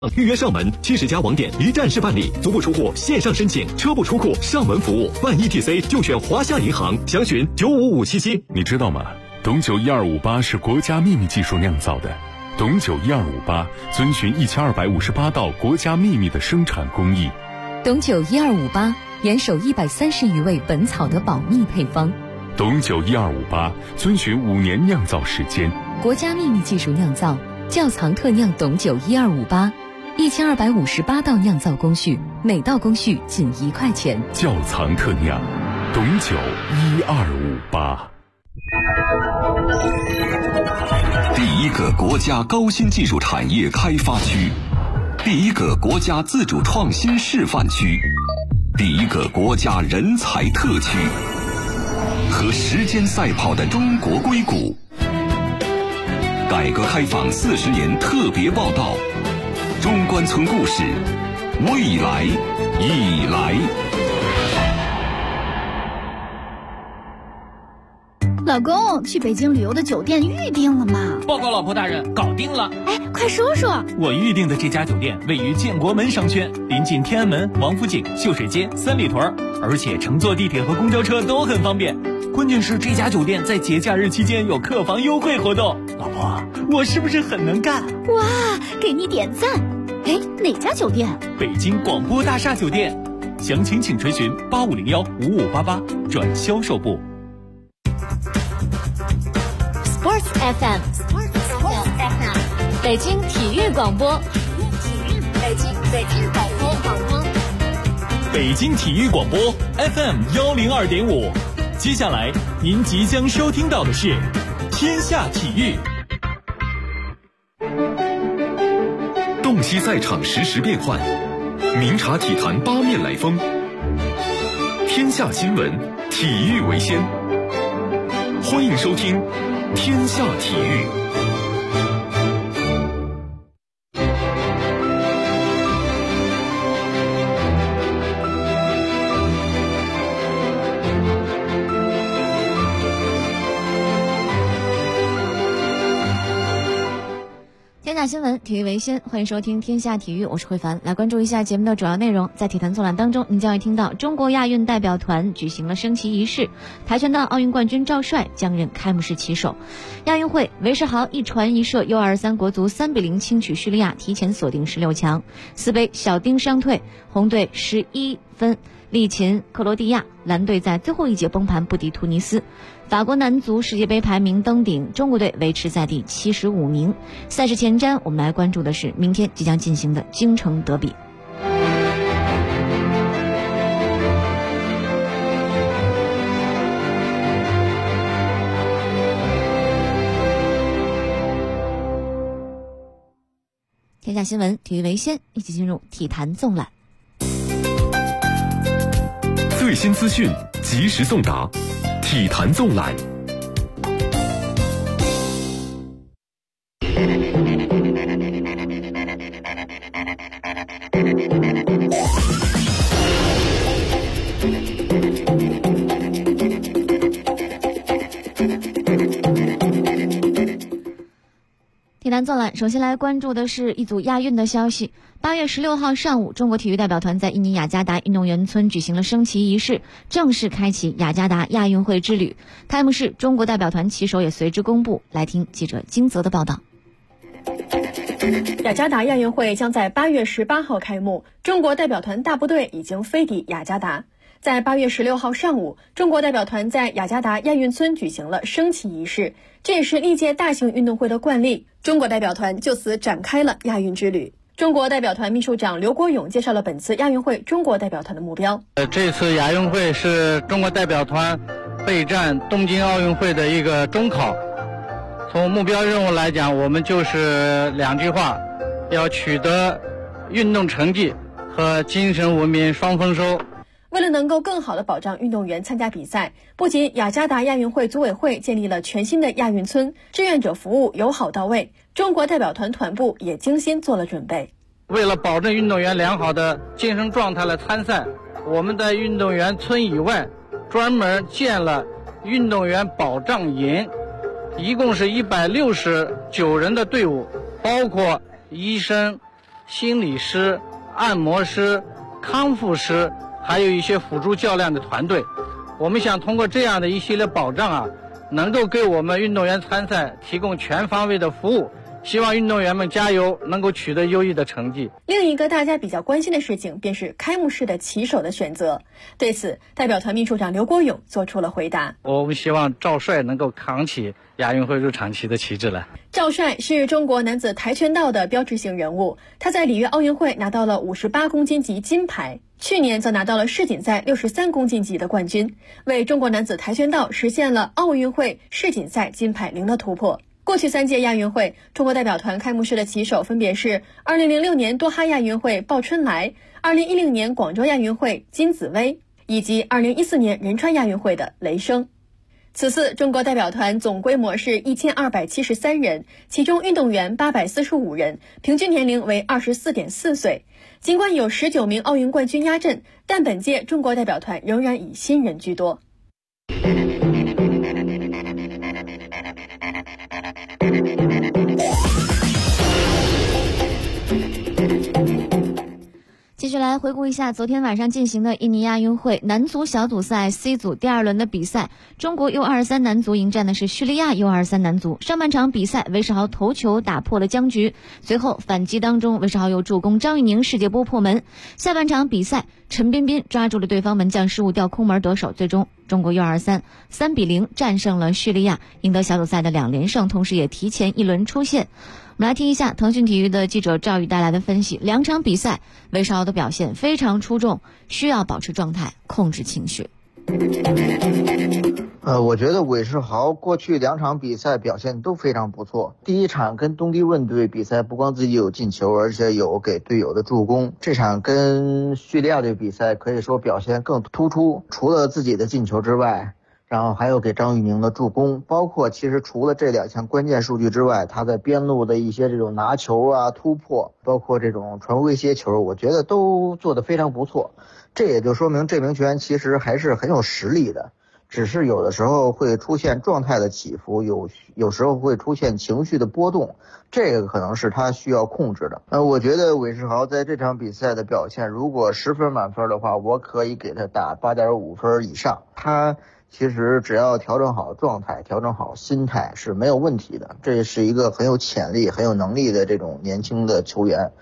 预约上门，70家网点一站式办理，足不出户线上申请，车不出库上门服务。办 ETC 就选华夏银行，详询95577。 你知道吗？董酒1258是国家秘密技术酿造的。董酒1258遵循1258道国家秘密的生产工艺。 董酒1258严守130余味本草的保密配方。 董酒1258遵循5年酿造时间， 国家秘密技术酿造，窖藏特酿董酒1258，1258道酿造工序，每道工序仅1块钱。 窖藏特酿，董酒1258。 第一个国家高新技术产业开发区，第一个国家自主创新示范区，第一个国家人才特区，和时间赛跑的中国硅谷。改革开放40年特别报道，中关村故事，未来已来。 老公，去北京旅游的酒店预定了吗？ 报告老婆大人，搞定了。 哎，快说说。 我预定的这家酒店位于建国门商圈，临近天安门、王府井、秀水街、三里屯，而且乘坐地铁和公交车都很方便。关键是这家酒店在节假日期间有客房优惠活动。老婆，我是不是很能干？ 哇，给你点赞。哎，哪家酒店？ 北京广播大厦酒店。详情请垂询85015588转销售部。 Sports FM， 北京体育广播，北京广播， 北京体育广播 FM 102.5。接下来您即将收听到的是天下体育。 洞悉赛场实时变幻，明察体坛八面来风。天下新闻，体育为先。欢迎收听天下体育。 天下新闻，体育为先，欢迎收听天下体育，我是慧凡。来关注一下节目的主要内容。在体坛纵览当中，您将会听到中国亚运代表团举行了升旗仪式，跆拳道奥运冠军赵帅将任开幕式旗手。亚运会，韦世豪一传一射 U23 国足3-0轻取叙利亚，提前锁定16强。四杯小丁伤退，红队11分力擒克罗地亚，蓝队在最后一节崩盘不敌突尼斯。法国男足世界杯排名登顶，中国队维持在第75名。赛事前瞻，我们来关注的是明天即将进行的京城德比。天下新闻，体育为先，一起进入体坛纵览。 最新资讯，及时送达，体坛纵览。 体坛纵览，首先来关注的是一组亚运的消息。8月16号上午，中国体育代表团在印尼雅加达运动员村举行了升旗仪式，正式开启雅加达亚运会之旅。开幕式，中国代表团旗手也随之公布。来听记者金泽的报道。 雅加达亚运会将在8月18号开幕，中国代表团大部队已经飞抵雅加达。在8月16号上午，中国代表团在雅加达亚运村举行了升旗仪式，这也是历届大型运动会的惯例。中国代表团就此展开了亚运之旅。中国代表团秘书长刘国勇介绍了本次亚运会中国代表团的目标。 这次亚运会是中国代表团备战东京奥运会的一个中考。从目标任务来讲，我们就是2句话，要取得运动成绩和精神文明双丰收。 为了能够更好地保障运动员参加比赛，不仅雅加达亚运会组委会建立了全新的亚运村，志愿者服务友好到位，中国代表团团部也精心做了准备。 为了保证运动员良好的精神状态来参赛，我们在运动员村以外专门建了运动员保障营，一共是169人的队伍，包括医生、 心理师、按摩师、康复师，还有一些辅助教练的团队。我们想通过这样的一系列保障能够给我们运动员参赛提供全方位的服务。希望运动员们加油，能够取得优异的成绩。 另一个大家比较关心的事情便是开幕式的旗手的选择。对此，代表团秘书长刘国勇做出了回答。 我们希望赵帅能够扛起亚运会入场旗的旗帜来。 赵帅是中国男子跆拳道的标志性人物，他在里约奥运会拿到了58公斤级金牌，去年则拿到了世锦赛63公斤级的冠军，为中国男子跆拳道实现了奥运会世锦赛金牌0的突破。过去3届亚运会，中国代表团开幕式的旗手分别是2006年多哈亚运会鲍春来、2010年广州亚运会金子薇，以及2014年仁川亚运会的雷声。此次中国代表团总规模是1273人，其中运动员845人，平均年龄为24.4岁。尽管有19名奥运冠军压阵，但本届中国代表团仍然以新人居多。 继续来回顾一下昨天晚上进行的印尼亚运会男足小组赛 C 组第2轮的比赛，中国 U23 男足迎战的是叙利亚 U23 男足。上半场比赛，韦世豪头球打破了僵局，随后反击当中，韦世豪又助攻张玉宁世界波破门。下半场比赛，陈彬彬抓住了对方门将失误，吊空门得手，最终中国 U23 3-0战胜了叙利亚，赢得小组赛的2连胜，同时也提前1轮出线。我们来听一下腾讯体育的记者赵宇带来的分析。2场比赛，韦世豪的表现非常出众，需要保持状态，控制情绪。 我觉得韦世豪过去2场比赛表现都非常不错。第一场跟东帝汶队比赛，不光自己有进球，而且有给队友的助攻。这场跟叙利亚队比赛可以说表现更突出，除了自己的进球之外，然后还有给张玉宁的助攻，包括其实除了这2项关键数据之外，他在边路的一些这种拿球突破，包括这种传威胁球，我觉得都做得非常不错。这也就说明这名球员其实还是很有实力的，只是有的时候会出现状态的起伏，有时候会出现情绪的波动，这个可能是他需要控制的。我觉得韦世豪在这场比赛的表现，如果10分满分的话，我可以给他打8.5分以上。他其实只要调整好状态，调整好心态是没有问题的。这是一个很有潜力、很有能力的这种年轻的球员。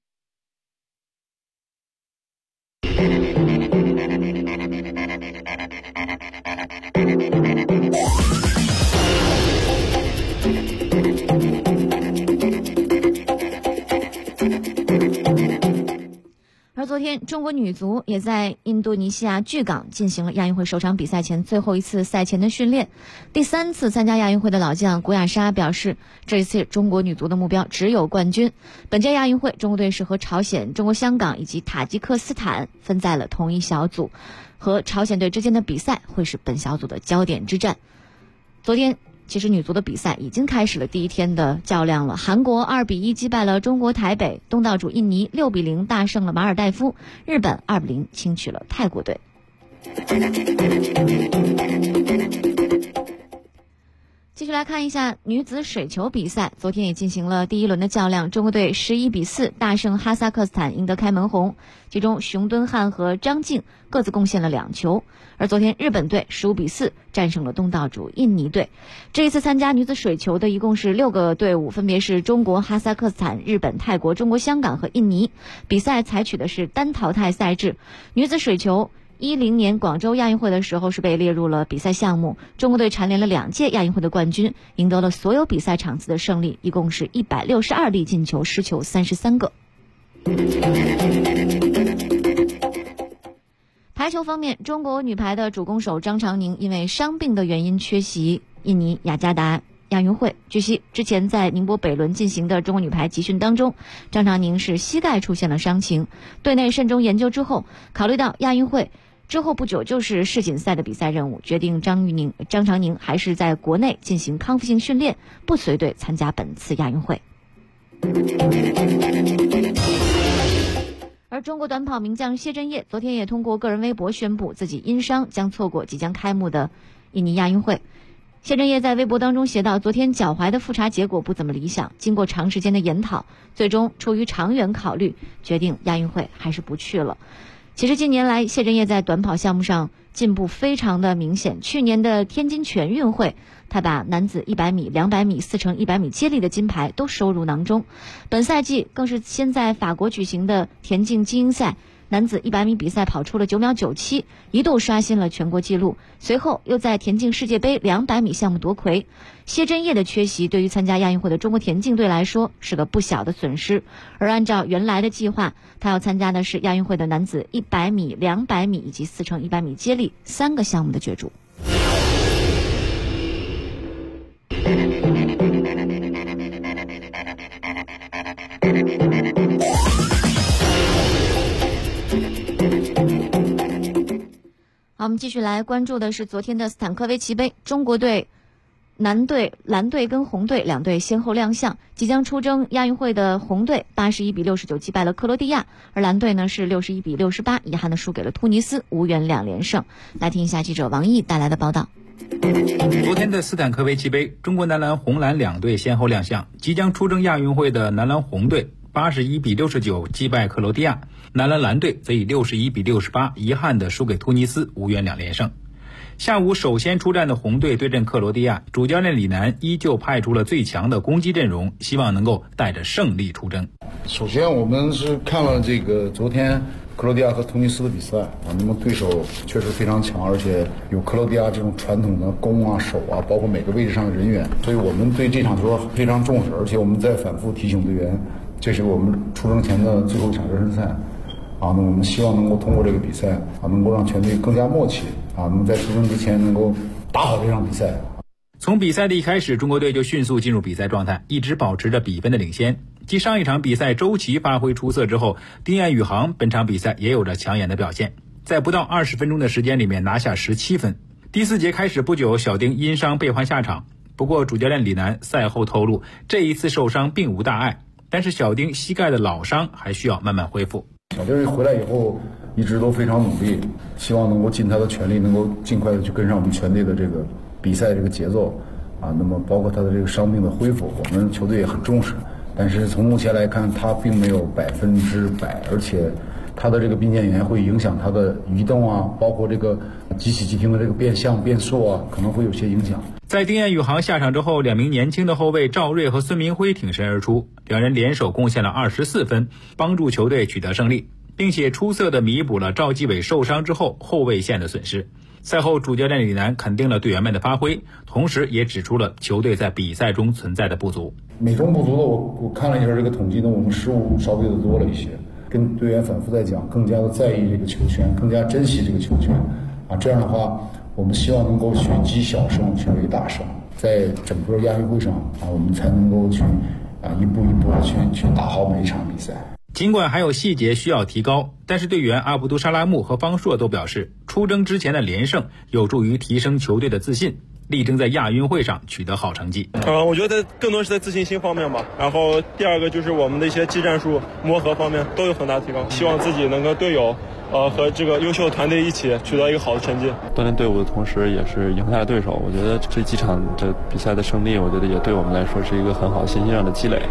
而昨天，中国女足也在印度尼西亚巨港进行了亚运会首场比赛前最后一次赛前的训练。第3次参加亚运会的老将古雅莎表示，这一次中国女足的目标只有冠军。本届亚运会，中国队是和朝鲜、中国香港以及塔吉克斯坦分在了同一小组，和朝鲜队之间的比赛会是本小组的焦点之战。昨天其实女足的比赛已经开始了第1天的较量了。韩国2-1击败了中国台北，东道主印尼6-0大胜了马尔代夫，日本2-0轻取了泰国队。继续来看一下女子水球比赛，昨天也进行了第1轮的较量，中国队11-4大胜哈萨克斯坦，赢得开门红，其中熊敦汉和张静各自贡献了2球。而昨天日本队15-4战胜了东道主印尼队。这一次参加女子水球的一共是6个队伍，分别是中国、哈萨克斯坦、日本、泰国、中国香港和印尼。比赛采取的是单淘汰赛制。女子水球10年广州亚运会的时候是被列入了比赛项目，中国队蝉联了2届亚运会的冠军，赢得了所有比赛场次的胜利，一共是162粒进球，失球33个。排球方面，中国女排的主攻手张常宁因为伤病的原因缺席印尼雅加达亚运会。据悉，之前在宁波北仑进行的中国女排集训当中，张常宁是膝盖出现了伤情，队内慎重研究之后，考虑到亚运会之后不久就是世锦赛的比赛任务，决定张常宁还是在国内进行康复性训练，不随队参加本次亚运会。而中国短跑名将谢震业昨天也通过个人微博宣布自己因伤将错过即将开幕的印尼亚运会。 谢震业在微博当中写道，昨天脚踝的复查结果不怎么理想，经过长时间的研讨，最终出于长远考虑，决定亚运会还是不去了。其实近年来谢震业在短跑项目上进步非常的明显，去年的天津全运会他把男子100米、200米、4x100米接力的金牌都收入囊中，本赛季更是先在法国举行的田径精英赛男子100米比赛跑出了9秒97，一度刷新了全国纪录。随后又在田径世界杯200米项目夺魁。谢震业的缺席对于参加亚运会的中国田径队来说是个不小的损失。而按照原来的计划，他要参加的是亚运会的男子100米、200米以及4x100米接力3个项目的角逐。好，我们继续来关注的是昨天的斯坦科维奇杯，中国队男队、蓝队跟红队两队先后亮相。即将出征亚运会的红队81比69击败了克罗地亚，而蓝队呢是61比68，遗憾的输给了突尼斯，无缘2连胜。来听一下记者王毅带来的报道。 昨天的斯坦科维奇杯，中国男篮、红蓝两队先后亮相。即将出征亚运会的男篮红队81比69击败克罗地亚，男篮蓝队则以61比68遗憾地输给突尼斯，无缘2连胜。下午首先出战的红队对阵克罗地亚，主教练李楠依旧派出了最强的攻击阵容，希望能够带着胜利出征。 首先我们是看了这个昨天克罗地亚和突尼斯的比赛啊，那么对手确实非常强，而且有克罗地亚这种传统的攻啊、守啊，包括每个位置上的人员，所以我们对这场球非常重视，而且我们在反复提醒队员，这是我们出征前的最后一场热身赛啊，那我们希望能够通过这个比赛啊，能够让全队更加默契啊，那么在出征之前能够打好这场比赛。 从比赛的一开始，中国队就迅速进入比赛状态，一直保持着比分的领先。继上一场比赛周琦发挥出色之后，丁彦雨航本场比赛也有着抢眼的表现，在不到20分钟的时间里面拿下17分。第4节开始不久，小丁因伤被换下场，不过主教练李楠赛后透露，这一次受伤并无大碍，但是小丁膝盖的老伤还需要慢慢恢复。 小丁回来以后一直都非常努力，希望能够尽他的全力，能够尽快的去跟上我们全队的这个比赛这个节奏啊。那么包括他的这个伤病的恢复，我们球队也很重视。但是从目前来看，他并没有100%，而且他的这个髌腱炎会影响他的移动啊，包括这个急起急停的这个变向变速啊，可能会有些影响。 在丁彦雨航下场之后，两名年轻的后卫赵睿和孙铭徽挺身而出，两人联手贡献了24分，帮助球队取得胜利，并且出色地弥补了赵继伟受伤之后后卫线的损失。赛后主教练李楠肯定了队员们的发挥，同时也指出了球队在比赛中存在的不足。 美中不足的我看了一下这个统计呢，我们失误稍微的多了一些，跟队员反复在讲，更加的在意这个球权，更加珍惜这个球权啊。这样的话，我们希望能够去积小胜，去为大胜，在整个亚运会上啊，我们才能够去一步一步的去打好每一场比赛。 尽管还有细节需要提高，但是队员阿卜杜沙拉木和方硕都表示，出征之前的连胜有助于提升球队的自信，力争在亚运会上取得好成绩。 我觉得更多是在自信心方面吧，然后第二个就是我们的一些技战术磨合方面都有很大提高，希望自己能跟队友和这个优秀团队一起取得一个好的成绩。 锻炼队伍的同时也是赢下对手，我觉得这几场的比赛的胜利，我觉得也对我们来说是一个很好信心上的积累。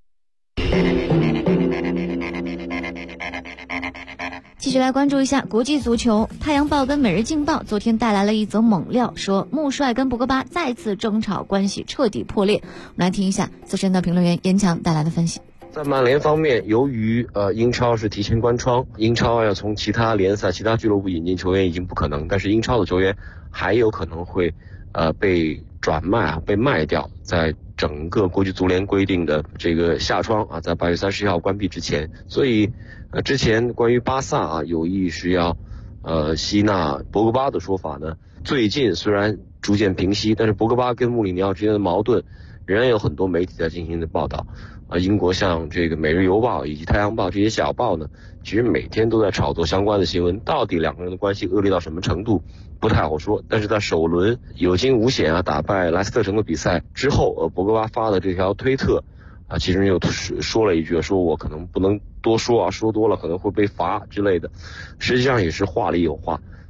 继续来关注一下国际足球，太阳报跟每日镜报昨天带来了一则猛料，说穆帅跟博格巴再次争吵，关系彻底破裂。我们来听一下资深的评论员严强带来的分析。 在曼联方面，由于英超是提前关窗，英超要从其他联赛、其他俱乐部引进球员已经不可能，但是英超的球员还有可能会被转卖被卖掉，在整个国际足联规定的这个夏窗在8月31号关闭之前。所以之前关于巴萨有意是要吸纳博格巴的说法呢，最近虽然逐渐平息，但是博格巴跟穆里尼奥之间的矛盾仍然有很多媒体在进行的报道。英国像这个《每日邮报》以及《太阳报》这些小报呢，其实每天都在炒作相关的新闻，到底两个人的关系恶劣到什么程度不太好说。但是在首轮有惊无险打败莱斯特城的比赛之后，博格巴发的这条推特其实又说了一句，说我可能不能多说说多了可能会被罚之类的，实际上也是话里有话。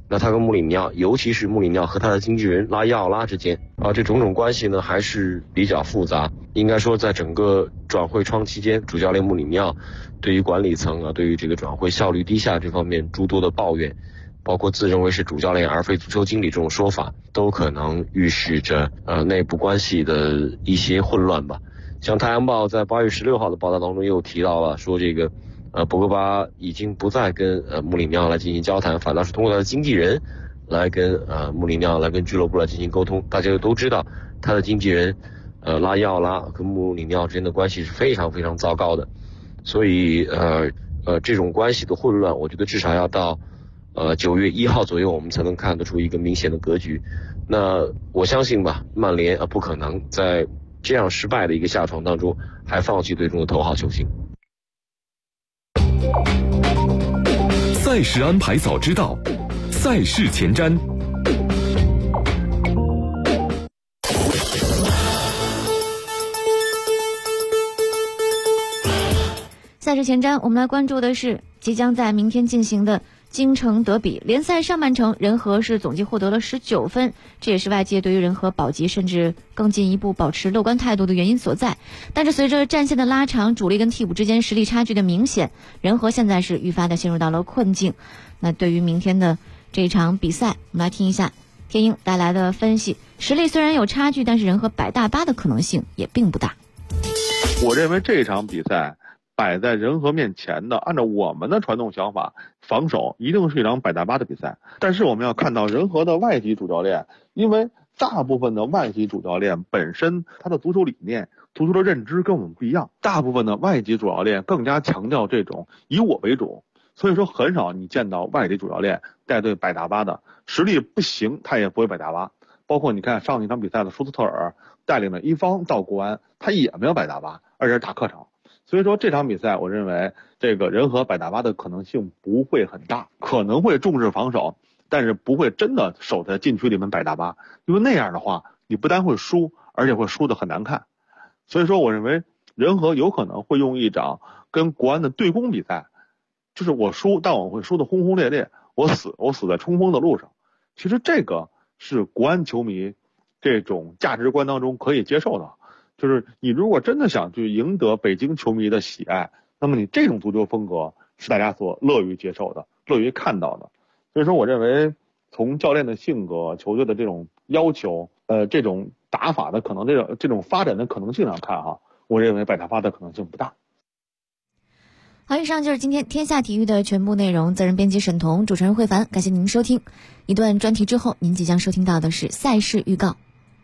那他跟穆里尼奥，尤其是穆里尼奥和他的经纪人拉伊奥拉之间这种种关系呢还是比较复杂。应该说在整个转会窗期间，主教练穆里尼奥对于管理层对于这个转会效率低下这方面诸多的抱怨，包括自认为是主教练而非足球经理这种说法，都可能预示着内部关系的一些混乱吧。像《太阳报》在8月16号的报道当中又提到了，说这个博格巴已经不再跟穆里尼奥来进行交谈，反倒是通过他的经纪人来跟穆里尼奥来跟俱乐部来进行沟通。大家都知道他的经纪人拉伊奥拉跟穆里尼奥之间的关系是非常非常糟糕的，所以这种关系的混乱，我觉得至少要到9月1号左右我们才能看得出一个明显的格局。那我相信吧，曼联不可能在这样失败的一个下床当中还放弃队中的头号球星。 赛事安排早知道，赛事前瞻。 赛事前瞻，我们来关注的是即将在明天进行的京城德比。联赛上半程，人和是总计获得了19分，这也是外界对于人和保级甚至更进一步保持乐观态度的原因所在。但是随着战线的拉长，主力跟替补之间实力差距的明显，人和现在是愈发的陷入到了困境。那对于明天的这一场比赛，我们来听一下天鹰带来的分析。实力虽然有差距，但是人和摆大巴的可能性也并不大。 我认为这场比赛摆在人和面前的，按照我们的传统想法，防守一定是一场摆大巴的比赛。但是我们要看到人和的外籍主教练，因为大部分的外籍主教练本身他的足球理念、足球的认知跟我们不一样，大部分的外籍主教练更加强调这种以我为主，所以说很少你见到外籍主教练带队摆大巴的，实力不行他也不会摆大巴。包括你看上一场比赛的舒斯特尔带领了一方到国安，他也没有摆大巴，而且是打客场。所以说这场比赛我认为这个人和摆大巴的可能性不会很大，可能会重视防守，但是不会真的守在禁区里面摆大巴，因为那样的话你不但会输，而且会输得很难看。所以说我认为人和有可能会用一场跟国安的对攻比赛，就是我输，但我会输得轰轰烈烈，我死在冲锋的路上。其实这个是国安球迷这种价值观当中可以接受的，就是你如果真的想去赢得北京球迷的喜爱，那么你这种足球风格是大家所乐于接受的，乐于看到的。所以说我认为从教练的性格、球队的这种要求、这种打法的可能这种发展的可能性上看我认为摆大巴的可能性不大。 好，以上就是今天天下体育的全部内容。责任编辑沈彤，主持人慧凡，感谢您收听。一段专题之后，您即将收听到的是赛事预告。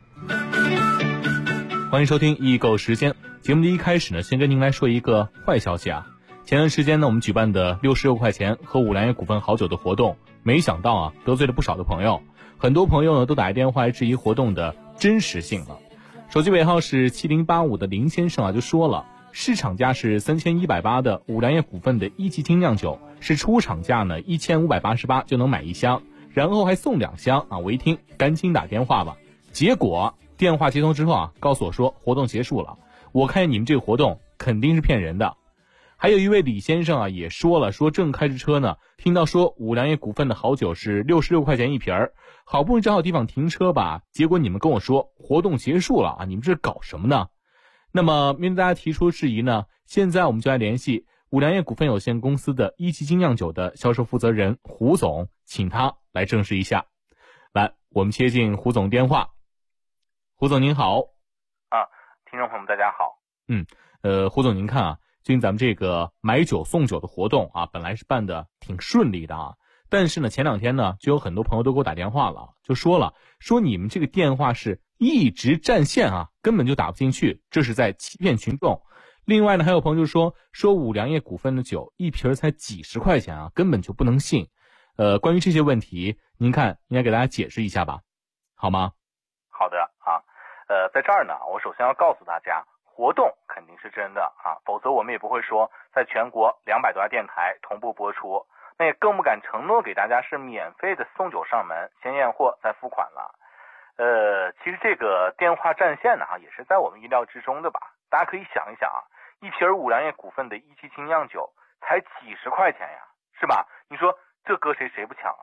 欢迎收听易购时间。节目的一开始呢，先跟您来说一个坏消息啊。前段时间呢，我们举办的66块钱喝五粮液股份好酒的活动，没想到得罪了不少的朋友。很多朋友呢都打电话来质疑活动的真实性了。手机尾号是7085的林先生就说了，市场价是3180的五粮液股份的一级精酿酒，是出厂价呢1588就能买1箱，然后还送2箱我一听赶紧打电话吧。结果电话接通之后告诉我说活动结束了。我看你们这个活动肯定是骗人的。还有一位李先生也说了，说正开着车呢，听到说五粮液股份的好酒是66块钱一瓶儿，好不容易找好地方停车吧，结果你们跟我说活动结束了你们这搞什么呢？那么面对大家提出质疑呢，现在我们就来联系五粮液股份有限公司的一级精酿酒的销售负责人胡总，请他来证实一下。来，我们接进胡总电话。胡总您好。 听众朋友们大家好。 胡总您看最近咱们这个买酒送酒的活动本来是办的挺顺利的但是呢前2天呢就有很多朋友都给我打电话了，就说你们这个电话是一直占线根本就打不进去，这是在欺骗群众。另外呢还有朋友就说五粮液股份的酒一瓶才几十块钱根本就不能信。关于这些问题您看应该给大家解释一下吧，好吗？ 好的在这儿呢我首先要告诉大家，活动肯定是真的否则我们也不会说在全国200多家电台同步播出，那也更不敢承诺给大家是免费的送酒上门，先验货再付款了。其实这个电话占线呢也是在我们意料之中的吧。大家可以想一想一瓶五粮液股份的一级精酿酒才几十块钱呀，是吧？你说这搁谁不抢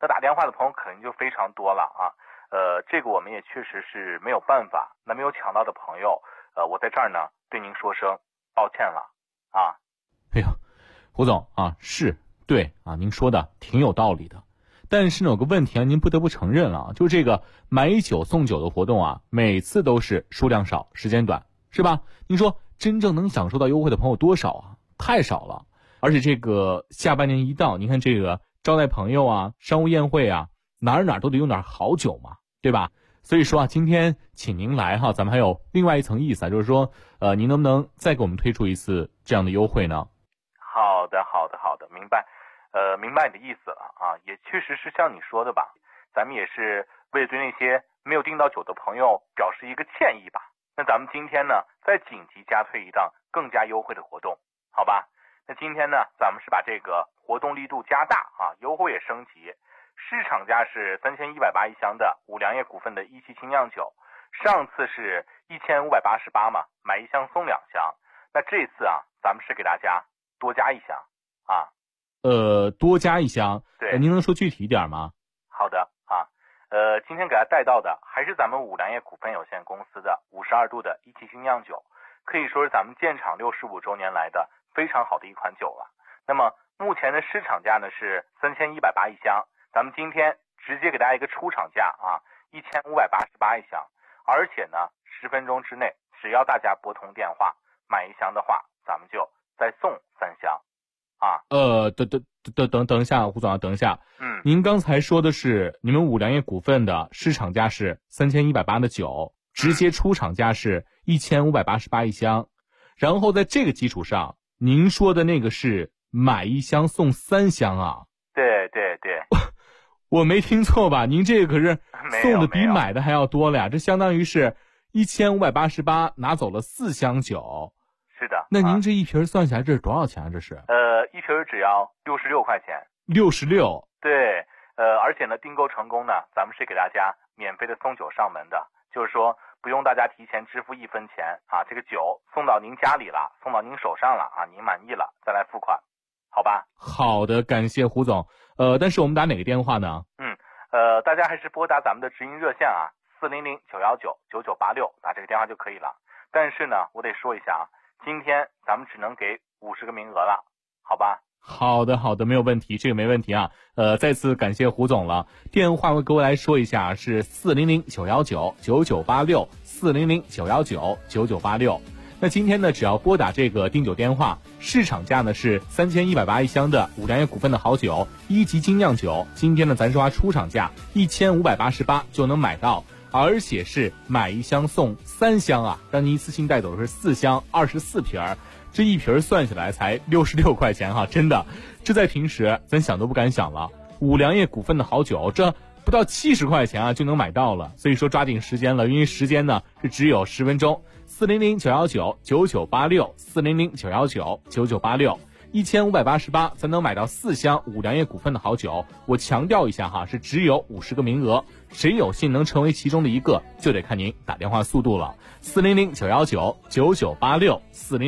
那打电话的朋友肯定就非常多了啊。这个我们也确实是没有办法。那没有抢到的朋友，我在这儿呢对您说声抱歉了啊。 哎呀，胡总啊，是对啊，您说的挺有道理的。但是呢，有个问题啊，您不得不承认了，就是这个买酒送酒的活动啊，每次都是数量少，时间短，是吧？您说真正能享受到优惠的朋友多少啊？太少了。而且这个下半年一到，您看这个招待朋友啊、商务宴会啊，哪儿都得用点好酒嘛，对吧？所以说啊，今天请您来哈，咱们还有另外一层意思啊，就是说，您能不能再给我们推出一次这样的优惠呢？ 好的，明白。明白你的意思了啊，也确实是像你说的吧，咱们也是为了对那些没有订到酒的朋友表示一个歉意吧。那咱们今天呢，再紧急加推一档更加优惠的活动，好吧？那今天呢，咱们是把这个活动力度加大啊，优惠也升级。市场价是3180一箱的五粮液股份的一期精酿酒，上次是1588嘛，买一箱送2箱。那这次啊，咱们是给大家多加一箱啊。 多加一箱， 对， 您能说具体一点吗？ 好的啊，今天给大家带到的还是咱们五粮液股份有限公司的52度的一期精酿酒，可以说是咱们建厂65周年来的非常好的一款酒了。那么目前的市场价呢是3180一箱，咱们今天直接给大家一个出厂价啊，1588一箱，而且呢10分钟之内，只要大家拨通电话买一箱的话，咱们就再送3箱。啊， 等一下，胡总啊，等一下。您刚才说的是你们五粮液股份的市场价是3180的酒，直接出厂价是1588一箱，然后在这个基础上，您说的那个是买一箱送3箱啊？ 对， 我没听错吧？您这个可是送的比买的还要多了呀，这相当于是1588拿走了4箱酒。 是的， 那您这一瓶算下来这是多少钱啊？这是一瓶只要66块钱。 66？ 对，而且呢，订购成功呢，咱们是给大家免费的送酒上门的，就是说不用大家提前支付1分钱啊，这个酒送到您家里了，送到您手上了啊，您满意了再来付款，好吧？ 好的，感谢胡总。但是我们打哪个电话呢？ 大家还是拨打咱们的直营热线啊，400-919-9986，打这个电话就可以了。但是呢，我得说一下啊。今天咱们只能给50个名额了，好吧？ 好的，没有问题，这个没问题啊。再次感谢胡总了。电话各位来说一下，是400-919-9986 400-919-9986。那今天呢，只要拨打这个订酒电话，市场价呢是3180一箱的五粮液股份的好酒1级精酿酒，今天呢咱说它出厂价1588就能买到。而且是买一箱送3箱啊，让您一次性带走的是4箱24瓶，这一瓶算下来才66块钱哈，真的，这在平时咱想都不敢想了。五粮液股份的好酒，这不到70块钱啊就能买到了，所以说抓紧时间了，因为时间呢是只有10分钟。400-919-9986 400-919-9986。1588才能买到4箱五粮液股份的好酒，我强调一下哈，是只有50个名额，谁有幸能成为其中的一个，就得看您打电话速度了。400-919-9986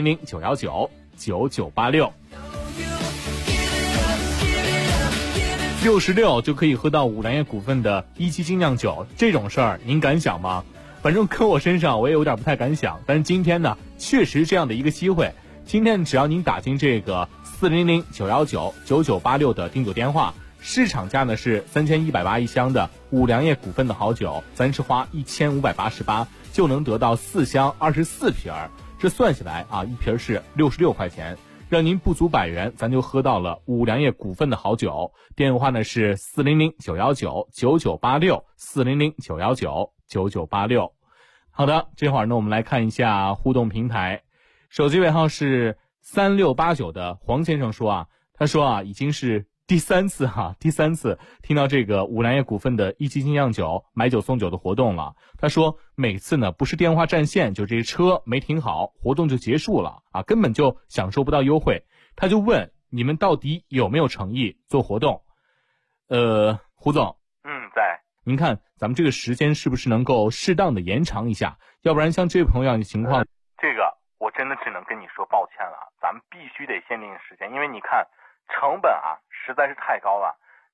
400-919-9986。66就可以喝到五粮液股份的1期精酿酒，这种事儿您敢想吗？反正搁我身上我也有点不太敢想，但是今天呢，确实这样的一个机会。今天只要您打进这个400-919-9986的订酒电话，市场价呢是3180一箱的五粮液股份的好酒，咱是花1588就能得到4箱24瓶，这算下来啊，一瓶是66块钱，让您不足100元，咱就喝到了五粮液股份的好酒。电话呢是400-919-9986 400-919-9986。好的，这会儿呢我们来看一下互动平台。手机尾号是3689的黄先生说啊，他说啊，已经是第三次听到这个五粮液股份的1期精酿酒买酒送酒的活动了。他说每次呢不是电话占线，就这车没停好，活动就结束了啊，根本就享受不到优惠。他就问你们到底有没有诚意做活动？胡总， 在。 您看咱们这个时间是不是能够适当的延长一下？要不然像这位朋友的情况， 这个我真的只能跟你说抱歉了，咱们必须得限定时间，因为你看成本啊实在是太高了。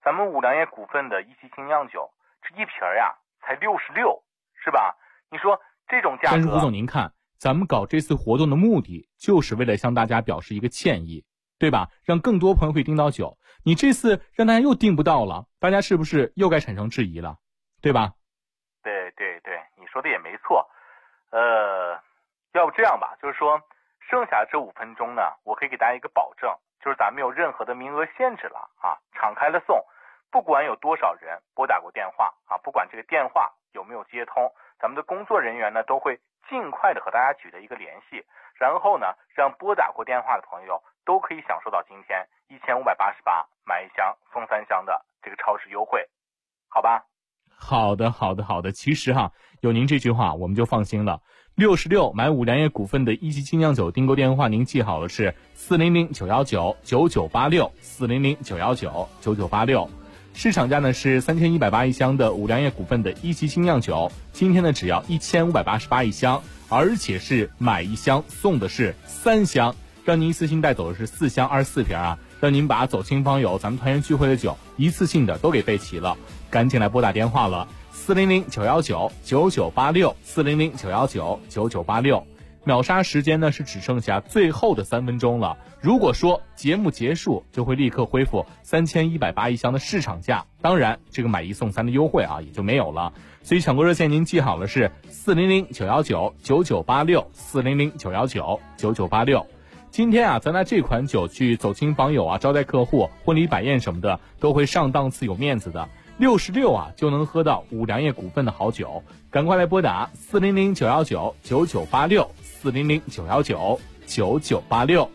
咱们五粮液股份的一级精酿酒，这一瓶呀才66，是吧？你说这种价格。 但是胡总您看，咱们搞这次活动的目的就是为了向大家表示一个歉意，对吧？让更多朋友可以订到酒。你这次让大家又订不到了，大家是不是又该产生质疑了，对吧？ 对，你说的也没错。要不这样吧，就是说剩下这5分钟呢，我可以给大家一个保证，就是咱们没有任何的名额限制了啊，敞开了送，不管有多少人拨打过电话啊，不管这个电话有没有接通，咱们的工作人员呢都会尽快的和大家取得一个联系，然后呢让拨打过电话的朋友都可以享受到今天1588买1箱送3箱的这个超市优惠，好吧？ 好的。其实有您这句话我们就放心了。66买五粮液股份的一级精酿酒订购电话您记好了，是400-919-9986 400-919-9986。市场价呢是3180一箱的五粮液股份的一级精酿酒，今天呢只要1588一箱，而且是买1箱送的是3箱，让您一次性带走的是4箱24瓶啊，让您把走亲访友咱们团圆聚会的酒一次性的都给备齐了。赶紧来拨打电话了，400-919-9986 400-919-9986。秒杀时间呢是只剩下最后的3分钟了，如果说节目结束就会立刻恢复3180一箱的市场价，当然这个买1送3的优惠也就没有了。所以抢购热线您记好了，是400-919-9986 400-919-9986。今天咱拿这款酒去走亲访友招待客户、婚礼摆宴什么的都会上档次有面子的。66就能喝到五粮液股份的好酒，赶快来拨打400-919-9986 400-919-9986。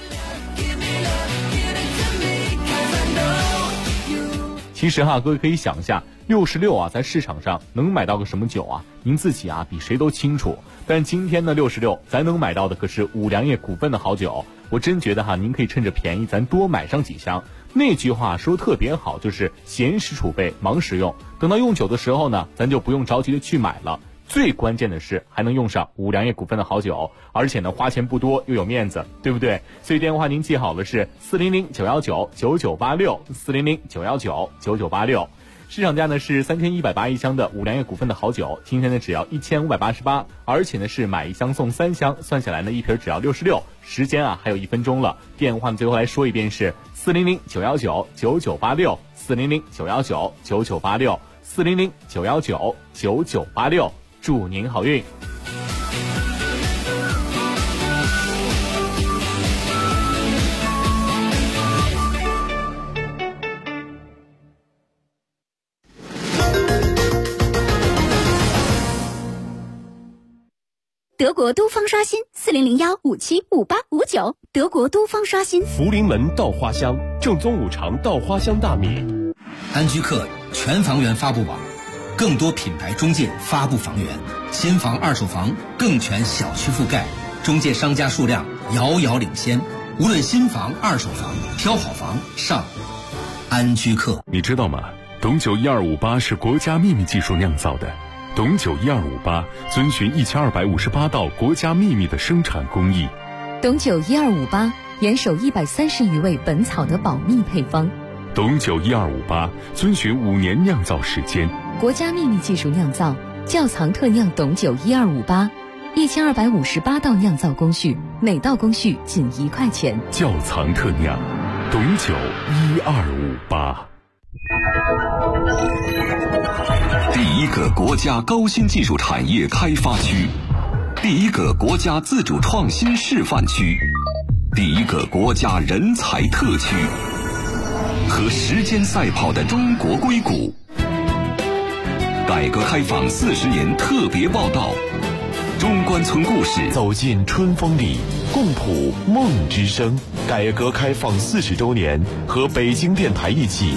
其实各位可以想一下，66在市场上能买到个什么酒啊？您自己比谁都清楚。但今天的66咱能买到的可是五粮液股份的好酒，我真觉得您可以趁着便宜咱多买上几箱。那句话说特别好，就是闲时储备忙时用，等到用酒的时候呢，咱就不用着急的去买了。最关键的是还能用上五粮液股份的好酒，而且呢花钱不多又有面子，对不对？所以电话您记好了，是400-919-9986 400-919-9986。市场价呢是3180一箱的五粮液股份的好酒，今天呢只要1588，而且呢是买1箱送3箱，算下来呢一瓶只要66。时间还有1分钟了，电话呢最后来说一遍是400-919-9986 400-919-9986 400-919-9986。祝您好运。 德国都方刷新4001575859，德国都方刷新。 福临门稻花香，正宗五常稻花香大米。 安居客全房源发布网，更多品牌中介发布房源，新房二手房更全小区覆盖，中介商家数量遥遥领先。无论新房二手房，挑好房上安居客。 你知道吗？董酒1258是国家秘密技术酿造的。董酒1258遵循1258道国家秘密的生产工艺。 董酒1258严守130余味本草的保密配方。 董酒1258遵循5年酿造时间， 国家秘密技术酿造，窖藏特酿董酒1258，1258道酿造工序，每道工序仅1块钱。 窖藏特酿，董酒1258。 第一个国家高新技术产业开发区，第一个国家自主创新示范区，第一个国家人才特区，和时间赛跑的中国硅谷。改革开放40年特别报道，中关村故事， 走进春风里，共谱梦之声。改革开放40周年，和北京电台一起